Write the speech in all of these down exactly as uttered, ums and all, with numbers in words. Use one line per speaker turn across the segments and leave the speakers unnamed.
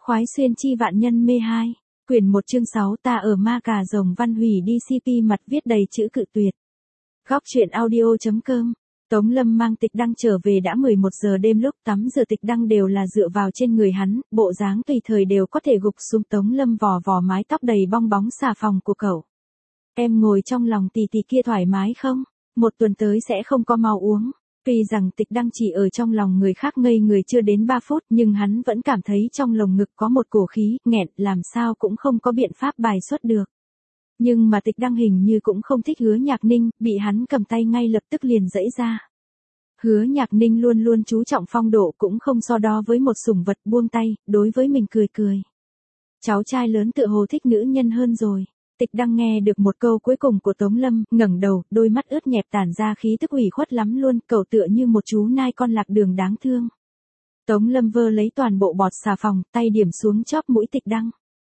Khoái xuyên chi vạn nhân mê hai. Quyển một chương sáu ta ở ma cà rồng văn hủy đi xê pê mặt viết đầy chữ cự tuyệt. Góc truyện audio.com. Tống Lâm mang Tịch Đăng trở về đã mười một giờ đêm, lúc tắm rửa Tịch Đăng đều là dựa vào trên người hắn, bộ dáng tùy thời đều có thể gục xuống. Tống Lâm vò vò mái tóc đầy bong bóng xà phòng của cậu. Em ngồi trong lòng tì tì kia thoải mái không? Một tuần tới sẽ không có máu uống. Tuy rằng Tịch Đăng chỉ ở trong lòng người khác ngây người chưa đến ba phút, nhưng hắn vẫn cảm thấy trong lồng ngực có một cổ khí, nghẹn, làm sao cũng không có biện pháp bài xuất được. Nhưng mà Tịch Đăng hình như cũng không thích Hứa Nhạc Ninh, bị hắn cầm tay ngay lập tức liền giãy ra. Hứa Nhạc Ninh luôn luôn chú trọng phong độ, cũng không so đo với một sủng vật, buông tay, đối với mình cười cười. Cháu trai lớn tựa hồ thích nữ nhân hơn rồi. Tịch Đăng nghe được một câu cuối cùng của Tống Lâm, ngẩng đầu, đôi mắt ướt nhẹp tản ra khí tức ủy khuất lắm luôn, cậu tựa như một chú nai con lạc đường đáng thương. Tống Lâm vơ lấy toàn bộ bọt xà phòng, tay điểm xuống chóp mũi Tịch Đăng.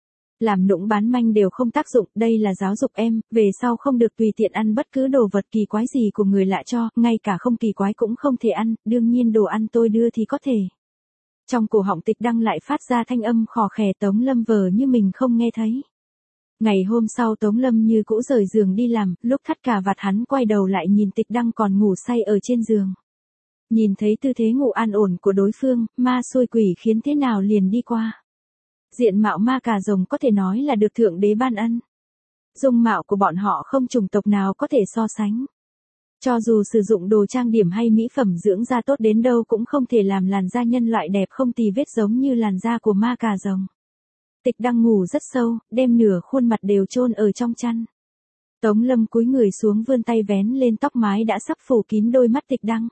Làm nũng bán manh đều không tác dụng, đây là giáo dục em, về sau không được tùy tiện ăn bất cứ đồ vật kỳ quái gì của người lạ cho, ngay cả không kỳ quái cũng không thể ăn, đương nhiên đồ ăn tôi đưa thì có thể. Trong cổ họng Tịch Đăng lại phát ra thanh âm khò khè. Tống Lâm vờ như mình không nghe thấy. Ngày hôm sau Tống Lâm như cũ rời giường đi làm, lúc thắt cà vạt hắn quay đầu lại nhìn Tịch Đăng còn ngủ say ở trên giường. Nhìn thấy tư thế ngủ an ổn của đối phương, ma xui quỷ khiến thế nào liền đi qua. Diện mạo ma cà rồng có thể nói là được thượng đế ban ân. Dung mạo của bọn họ không chủng tộc nào có thể so sánh. Cho dù sử dụng đồ trang điểm hay mỹ phẩm dưỡng da tốt đến đâu cũng không thể làm làn da nhân loại đẹp không tì vết giống như làn da của ma cà rồng. Tịch Đăng ngủ rất sâu, đem nửa khuôn mặt đều chôn ở trong chăn. Tống Lâm cúi người xuống vươn tay vén lên tóc mái đã sắp phủ kín đôi mắt Tịch Đăng.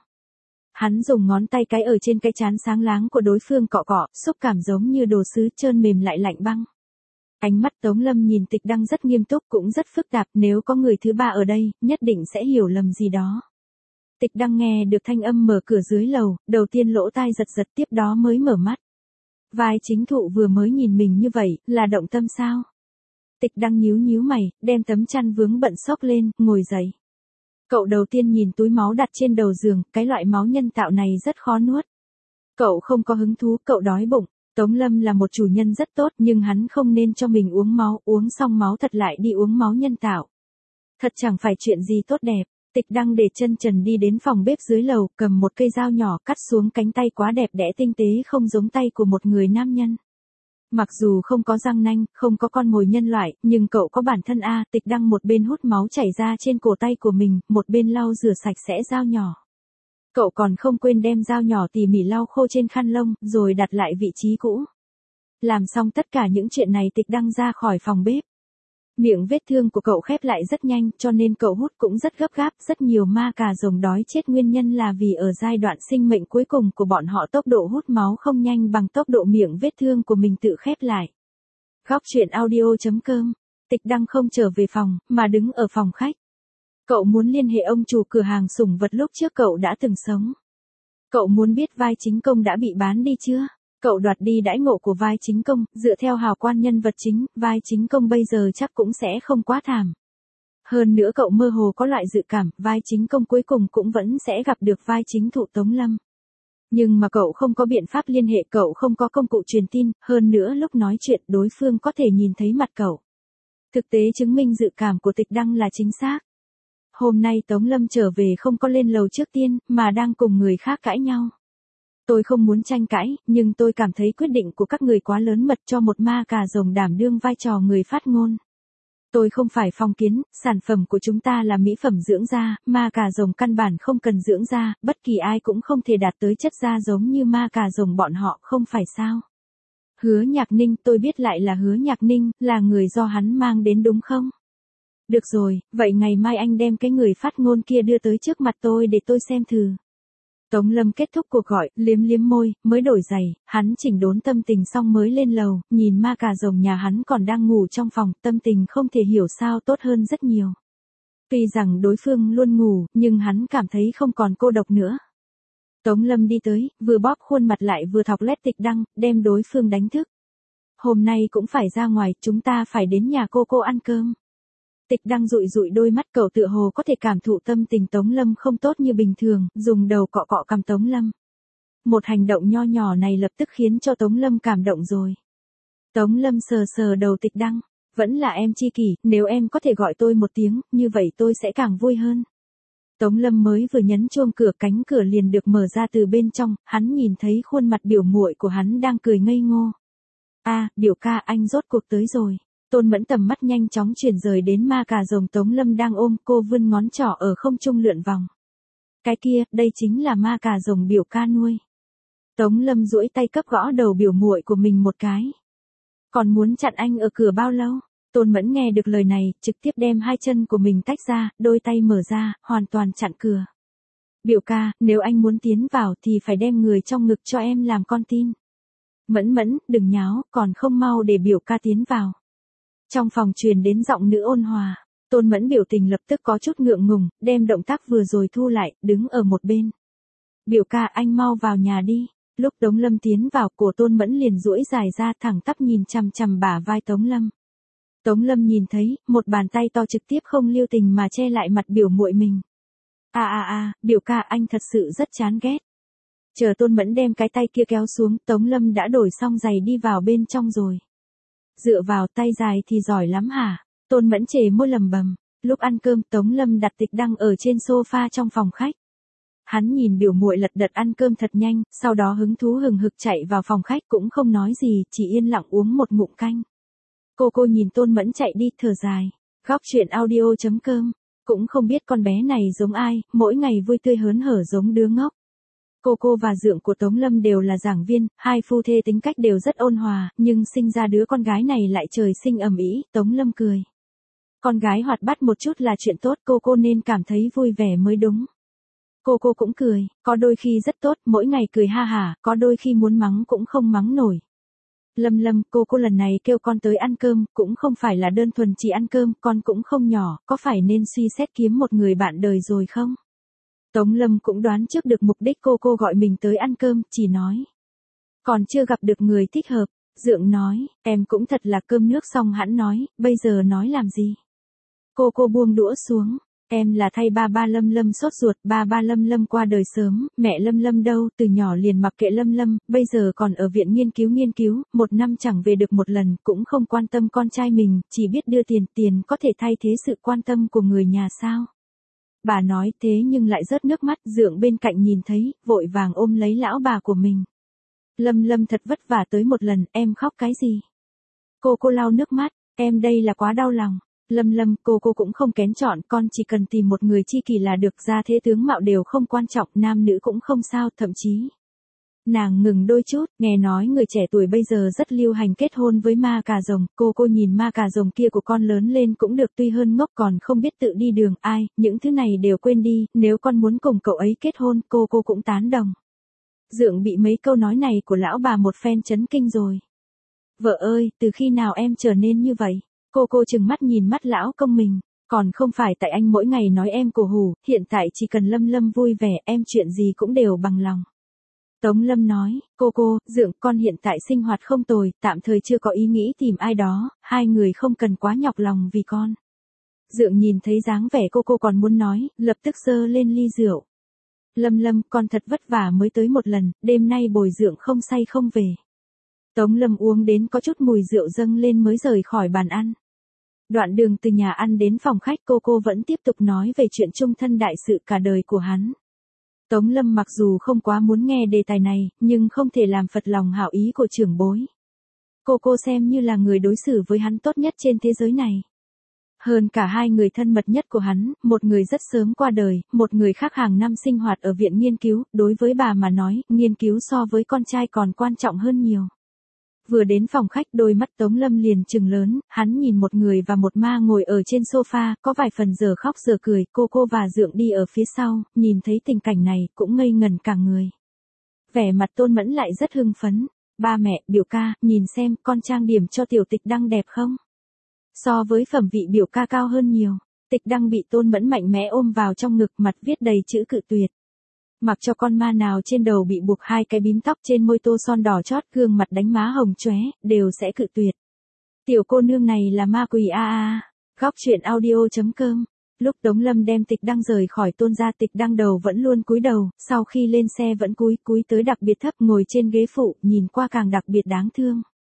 Hắn dùng ngón tay cái ở trên cái trán sáng láng của đối phương cọ cọ, xúc cảm giống như đồ sứ trơn mềm lại lạnh băng. Ánh mắt Tống Lâm nhìn Tịch Đăng rất nghiêm túc, cũng rất phức tạp, nếu có người thứ ba ở đây, nhất định sẽ hiểu lầm gì đó. Tịch Đăng nghe được thanh âm mở cửa dưới lầu, đầu tiên lỗ tai giật giật, tiếp đó mới mở mắt. Vai chính thụ vừa mới nhìn mình như vậy, là động tâm sao? Tịch Đăng nhíu nhíu mày, đem tấm chăn vướng bận xốc lên, ngồi dậy. Cậu đầu tiên nhìn túi máu đặt trên đầu giường, cái loại máu nhân tạo này rất khó nuốt. Cậu không có hứng thú, cậu đói bụng. Tống Lâm là một chủ nhân rất tốt, nhưng hắn không nên cho mình uống máu, uống xong máu thật lại đi uống máu nhân tạo. Thật chẳng phải chuyện gì tốt đẹp. Tịch Đăng để chân trần đi đến phòng bếp dưới lầu, cầm một cây dao nhỏ cắt xuống cánh tay quá đẹp đẽ tinh tế không giống tay của một người nam nhân. Mặc dù không có răng nanh, không có con mồi nhân loại, nhưng cậu có bản thân a. Tịch Đăng một bên hút máu chảy ra trên cổ tay của mình, một bên lau rửa sạch sẽ dao nhỏ. Cậu còn không quên đem dao nhỏ tỉ mỉ lau khô trên khăn lông, rồi đặt lại vị trí cũ. Làm xong tất cả những chuyện này Tịch Đăng ra khỏi phòng bếp. Miệng vết thương của cậu khép lại rất nhanh, cho nên cậu hút cũng rất gấp gáp. Rất nhiều ma cà rồng đói chết nguyên nhân là vì ở giai đoạn sinh mệnh cuối cùng của bọn họ tốc độ hút máu không nhanh bằng tốc độ miệng vết thương của mình tự khép lại. Góc truyện audio.com. Tịch Đăng không trở về phòng, mà đứng ở phòng khách. Cậu muốn liên hệ ông chủ cửa hàng sủng vật lúc trước cậu đã từng sống. Cậu muốn biết vai chính công đã bị bán đi chưa? Cậu đoạt đi đãi ngộ của vai chính công, dựa theo hào quan nhân vật chính, vai chính công bây giờ chắc cũng sẽ không quá thảm. Hơn nữa cậu mơ hồ có loại dự cảm, vai chính công cuối cùng cũng vẫn sẽ gặp được vai chính thụ Tống Lâm. Nhưng mà cậu không có biện pháp liên hệ, cậu không có công cụ truyền tin, hơn nữa lúc nói chuyện đối phương có thể nhìn thấy mặt cậu. Thực tế chứng minh dự cảm của Tịch Đăng là chính xác. Hôm nay Tống Lâm trở về không có lên lầu trước tiên, mà đang cùng người khác cãi nhau. Tôi không muốn tranh cãi, nhưng tôi cảm thấy quyết định của các người quá lớn mật cho một ma cà rồng đảm đương vai trò người phát ngôn. Tôi không phải phong kiến, sản phẩm của chúng ta là mỹ phẩm dưỡng da, ma cà rồng căn bản không cần dưỡng da, bất kỳ ai cũng không thể đạt tới chất da giống như ma cà rồng bọn họ, không phải sao? Hứa Nhạc Ninh, tôi biết lại là Hứa Nhạc Ninh, là người do hắn mang đến đúng không? Được rồi, vậy ngày mai anh đem cái người phát ngôn kia đưa tới trước mặt tôi để tôi xem thử. Tống Lâm kết thúc cuộc gọi, liếm liếm môi, mới đổi giày, hắn chỉnh đốn tâm tình xong mới lên lầu, nhìn ma cà rồng nhà hắn còn đang ngủ trong phòng, tâm tình không thể hiểu sao tốt hơn rất nhiều. Tuy rằng đối phương luôn ngủ, nhưng hắn cảm thấy không còn cô độc nữa. Tống Lâm đi tới, vừa bóp khuôn mặt lại vừa thọc lét Tịch Đăng, đem đối phương đánh thức. Hôm nay cũng phải ra ngoài, chúng ta phải đến nhà cô cô ăn cơm. Tịch Đăng dụi dụi đôi mắt, cậu tựa hồ có thể cảm thụ tâm tình Tống Lâm không tốt như bình thường, dùng đầu cọ cọ cằm Tống Lâm. Một hành động nho nhỏ này lập tức khiến cho Tống Lâm cảm động rồi. Tống Lâm sờ sờ đầu Tịch Đăng, vẫn là em tri kỷ, nếu em có thể gọi tôi một tiếng, như vậy tôi sẽ càng vui hơn. Tống Lâm mới vừa nhấn chuông cửa, cánh cửa liền được mở ra từ bên trong, hắn nhìn thấy khuôn mặt biểu muội của hắn đang cười ngây ngô. A, à, biểu ca, anh rốt cuộc tới rồi. Tôn Mẫn tầm mắt nhanh chóng chuyển rời đến ma cà rồng Tống Lâm đang ôm, cô vươn ngón trỏ ở không trung lượn vòng. Cái kia, đây chính là ma cà rồng biểu ca nuôi. Tống Lâm duỗi tay cấp gõ đầu biểu muội của mình một cái. Còn muốn chặn anh ở cửa bao lâu? Tôn Mẫn nghe được lời này, trực tiếp đem hai chân của mình tách ra, đôi tay mở ra, hoàn toàn chặn cửa. Biểu ca, nếu anh muốn tiến vào thì phải đem người trong ngực cho em làm con tin. Mẫn Mẫn, đừng nháo, còn không mau để biểu ca tiến vào. Trong phòng truyền đến giọng nữ ôn hòa, Tôn Mẫn biểu tình lập tức có chút ngượng ngùng, đem động tác vừa rồi thu lại, đứng ở một bên. Biểu ca, anh mau vào nhà đi. Lúc Tống Lâm tiến vào, cổ Tôn Mẫn liền duỗi dài ra, thẳng tắp nhìn chằm chằm bả vai Tống Lâm. Tống Lâm nhìn thấy, một bàn tay to trực tiếp không lưu tình mà che lại mặt biểu muội mình. A a a, biểu ca, anh thật sự rất chán ghét. Chờ Tôn Mẫn đem cái tay kia kéo xuống, Tống Lâm đã đổi xong giày đi vào bên trong rồi. Dựa vào, tay dài thì giỏi lắm hả? Tôn Mẫn chề môi lầm bầm. Lúc ăn cơm, Tống Lâm đặt Tịch Đăng ở trên sofa trong phòng khách. Hắn nhìn biểu muội lật đật ăn cơm thật nhanh, sau đó hứng thú hừng hực chạy vào phòng khách, cũng không nói gì, chỉ yên lặng uống một ngụm canh. Cô cô nhìn Tôn Mẫn chạy đi, thở dài. Góc truyện audio chấm com. Cũng không biết con bé này giống ai, mỗi ngày vui tươi hớn hở giống đứa ngốc. Cô cô và dượng của Tống Lâm đều là giảng viên, hai phu thê tính cách đều rất ôn hòa, nhưng sinh ra đứa con gái này lại trời sinh ầm ĩ. Tống Lâm cười. Con gái hoạt bát một chút là chuyện tốt, cô cô nên cảm thấy vui vẻ mới đúng. Cô cô cũng cười, có đôi khi rất tốt, mỗi ngày cười ha hả, có đôi khi muốn mắng cũng không mắng nổi. Lâm Lâm, cô cô lần này kêu con tới ăn cơm, cũng không phải là đơn thuần chỉ ăn cơm, con cũng không nhỏ, có phải nên suy xét kiếm một người bạn đời rồi không? Tống Lâm cũng đoán trước được mục đích cô cô gọi mình tới ăn cơm, chỉ nói. Còn chưa gặp được người thích hợp, dượng nói, em cũng thật là cơm nước xong hẵng nói, bây giờ nói làm gì? Cô cô buông đũa xuống. Em là thay ba ba Lâm Lâm sốt ruột, ba ba Lâm Lâm qua đời sớm, mẹ Lâm Lâm đâu, từ nhỏ liền mặc kệ Lâm Lâm, bây giờ còn ở viện nghiên cứu nghiên cứu, một năm chẳng về được một lần, cũng không quan tâm con trai mình, chỉ biết đưa tiền, tiền có thể thay thế sự quan tâm của người nhà sao. Bà nói thế nhưng lại rớt nước mắt, dượng bên cạnh nhìn thấy, vội vàng ôm lấy lão bà của mình. Lâm Lâm thật vất vả tới một lần, em khóc cái gì? Cô cô lau nước mắt, em đây là quá đau lòng. Lâm Lâm, cô cô cũng không kén chọn, con chỉ cần tìm một người tri kỷ là được, ra thế tướng mạo đều không quan trọng, nam nữ cũng không sao, thậm chí. Nàng ngừng đôi chút, nghe nói người trẻ tuổi bây giờ rất lưu hành kết hôn với ma cà rồng, cô cô nhìn ma cà rồng kia của con lớn lên cũng được, tuy hơn ngốc còn không biết tự đi đường, ai, những thứ này đều quên đi, nếu con muốn cùng cậu ấy kết hôn, cô cô cũng tán đồng. Dượng bị mấy câu nói này của lão bà một phen chấn kinh rồi. Vợ ơi, từ khi nào em trở nên như vậy? Cô cô trừng mắt nhìn mắt lão công mình, còn không phải tại anh mỗi ngày nói em cổ hủ, hiện tại chỉ cần Lâm Lâm vui vẻ, em chuyện gì cũng đều bằng lòng. Tống Lâm nói, cô cô, dượng, con hiện tại sinh hoạt không tồi, tạm thời chưa có ý nghĩ tìm ai đó, hai người không cần quá nhọc lòng vì con. Dượng nhìn thấy dáng vẻ cô cô còn muốn nói, lập tức giơ lên ly rượu. Lâm Lâm, con thật vất vả mới tới một lần, đêm nay bồi dượng không say không về. Tống Lâm uống đến có chút mùi rượu dâng lên mới rời khỏi bàn ăn. Đoạn đường từ nhà ăn đến phòng khách, cô cô vẫn tiếp tục nói về chuyện chung thân đại sự cả đời của hắn. Tống Lâm mặc dù không quá muốn nghe đề tài này, nhưng không thể làm phật lòng hảo ý của trưởng bối. Cô cô xem như là người đối xử với hắn tốt nhất trên thế giới này. Hơn cả hai người thân mật nhất của hắn, một người rất sớm qua đời, một người khác hàng năm sinh hoạt ở viện nghiên cứu, đối với bà mà nói, nghiên cứu so với con trai còn quan trọng hơn nhiều. Vừa đến phòng khách, đôi mắt Tống Lâm liền trừng lớn, hắn nhìn một người và một ma ngồi ở trên sofa, có vài phần giờ khóc giờ cười, cô cô và dượng đi ở phía sau, nhìn thấy tình cảnh này, cũng ngây ngẩn cả người. Vẻ mặt Tôn Mẫn lại rất hưng phấn, ba mẹ, biểu ca, nhìn xem, con trang điểm cho tiểu Tịch Đăng đẹp không? So với phẩm vị biểu ca cao hơn nhiều. Tịch Đăng bị Tôn Mẫn mạnh mẽ ôm vào trong ngực, mặt viết đầy chữ cự tuyệt. Mặc cho con ma nào trên đầu bị buộc hai cái bím tóc, trên môi tô son đỏ chót, gương mặt đánh má hồng chóe, đều sẽ cự tuyệt. Tiểu cô nương này là ma quỷ a a. Góc truyện audio chấm com. Lúc Tống Lâm đem Tịch Đăng rời khỏi Tôn gia, Tịch Đăng đầu vẫn luôn cúi đầu, sau khi lên xe vẫn cúi cúi tới đặc biệt thấp, ngồi trên ghế phụ, nhìn qua càng đặc biệt đáng thương.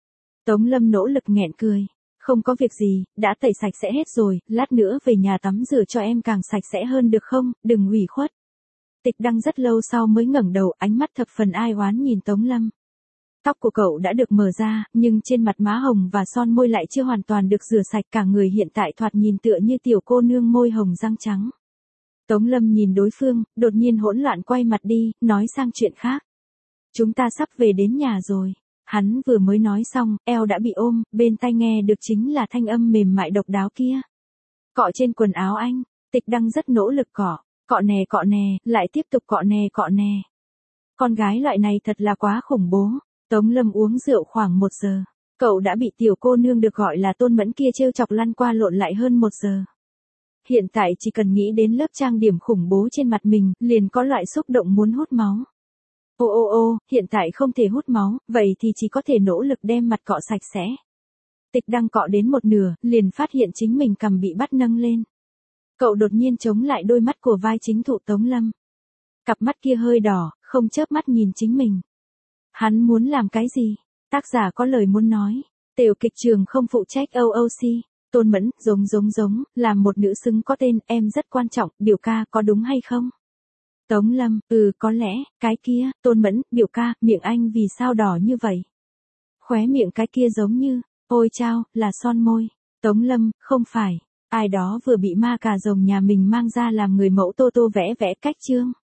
Tống Lâm nỗ lực nghẹn cười. Không có việc gì, đã tẩy sạch sẽ hết rồi, lát nữa về nhà tắm rửa cho em càng sạch sẽ hơn được không, đừng ủy khuất. Tịch Đăng rất lâu sau mới ngẩng đầu, ánh mắt thập phần ai oán nhìn Tống Lâm. Tóc của cậu đã được mở ra, nhưng trên mặt má hồng và son môi lại chưa hoàn toàn được rửa sạch, cả người hiện tại thoạt nhìn tựa như tiểu cô nương môi hồng răng trắng. Tống Lâm nhìn đối phương, đột nhiên hỗn loạn quay mặt đi, nói sang chuyện khác. Chúng ta sắp về đến nhà rồi. Hắn vừa mới nói xong, eo đã bị ôm, bên tai nghe được chính là thanh âm mềm mại độc đáo kia. Cọ trên quần áo anh, Tịch Đăng rất nỗ lực cọ, cọ nè cọ nè, lại tiếp tục cọ nè cọ nè. Con gái loại này thật là quá khủng bố. Tống Lâm uống rượu khoảng một giờ. Cậu đã bị tiểu cô nương được gọi là Tôn Mẫn kia trêu chọc lăn qua lộn lại hơn một giờ. Hiện tại chỉ cần nghĩ đến lớp trang điểm khủng bố trên mặt mình, liền có loại xúc động muốn hút máu. Ô ô ô, hiện tại không thể hút máu, vậy thì chỉ có thể nỗ lực đem mặt cọ sạch sẽ. Tịch Đăng cọ đến một nửa, liền phát hiện chính mình cằm bị bắt nâng lên. Cậu đột nhiên chống lại đôi mắt của vai chính thụ Tống Lâm. Cặp mắt kia hơi đỏ, không chớp mắt nhìn chính mình. Hắn muốn làm cái gì? Tác giả có lời muốn nói. Tiểu kịch trường không phụ trách o o xê. Tôn Mẫn, giống giống giống, làm một nữ xứng có tên, em rất quan trọng, biểu ca có đúng hay không? Tống Lâm, ừ có lẽ, cái kia, Tôn Mẫn, biểu ca, miệng anh vì sao đỏ như vậy? Khóe miệng cái kia giống như, ôi chao, là son môi. Tống Lâm, không phải, ai đó vừa bị ma cà rồng nhà mình mang ra làm người mẫu tô tô vẽ vẽ cách chương.